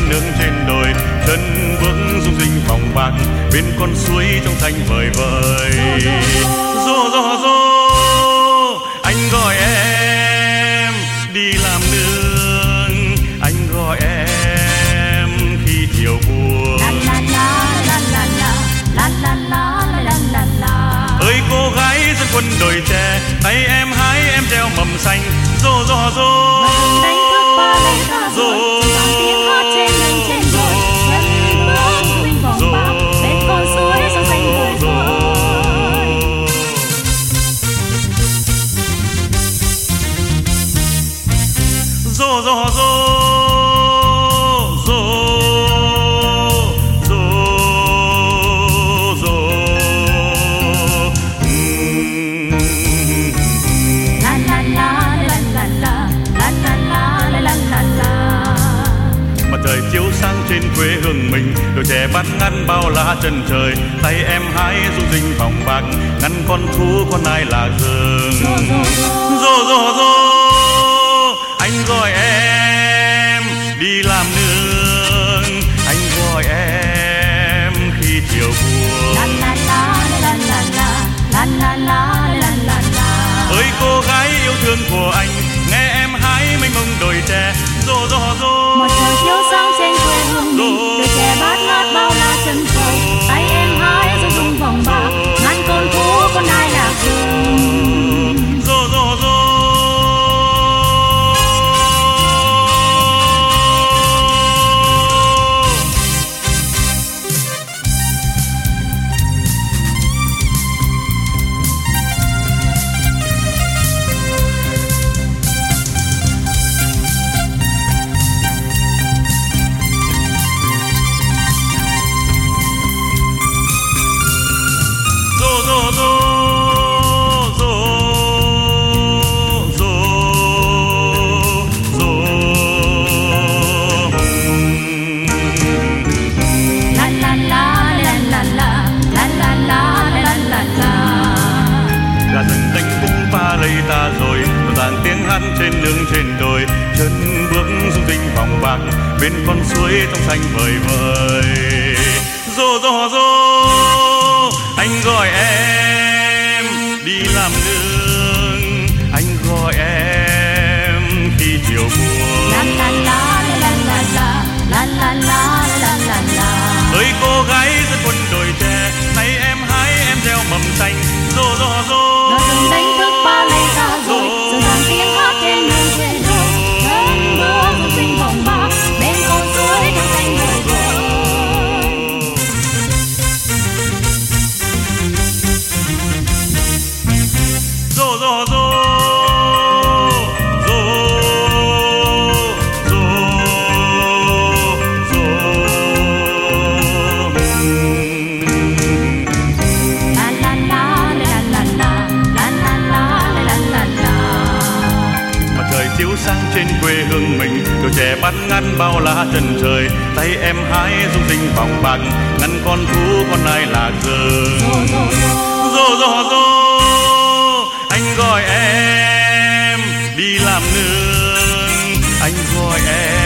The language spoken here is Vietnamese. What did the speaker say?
nương trên đồi, chân bước rung rinh vòng bạc bên con suối trong xanh vời vợi. Rô anh gọi em đi làm nương, anh gọi em khi chiều buồn. Ơi cô gái dân quân đồi tre, tay em hái em treo mầm xanh. Rô chiếu sáng trên quê hương mình, đôi trẻ bắt ngăn bao lá chân trời, tay em hái rung rinh vòng bạc ngăn con thú con ai là rừng. Rô anh gọi em đi làm nương, anh gọi em khi chiều buồn. Ơi cô gái yêu thương của anh, nghe em hái mênh mông đồi tre. Một trời chiếu sáng trên quê hương mình, đôi trẻ bát ngát bao la chân trời, tay em hái rung rung vòng bạc ngăn con thú con ai lạc rừng. Ta rồi ràng tiếng hát trên nương trên đồi, chân bước rung rinh vòng bạc bên con suối trong xanh vời vợi. Rô anh gọi em đi làm nương, anh gọi em khi chiều buồn. Ơi cô gái dân quân đồi tre, tay em hái em treo mầm xanh. Rô rừng đánh thức bao lây ta rồi, rộn ràng tiếng hát trên nương trên đồi, chân bước rung rinh vòng bạc bên con suối trong xanh vời vợi. chiếu sáng trên quê hương mình, đôi trẻ bắt ngăn bao lá chân trời, tay em hái rung rinh vòng bạc ngăn con thú con ai lạc rừng. Rô anh gọi em đi làm nương, anh gọi em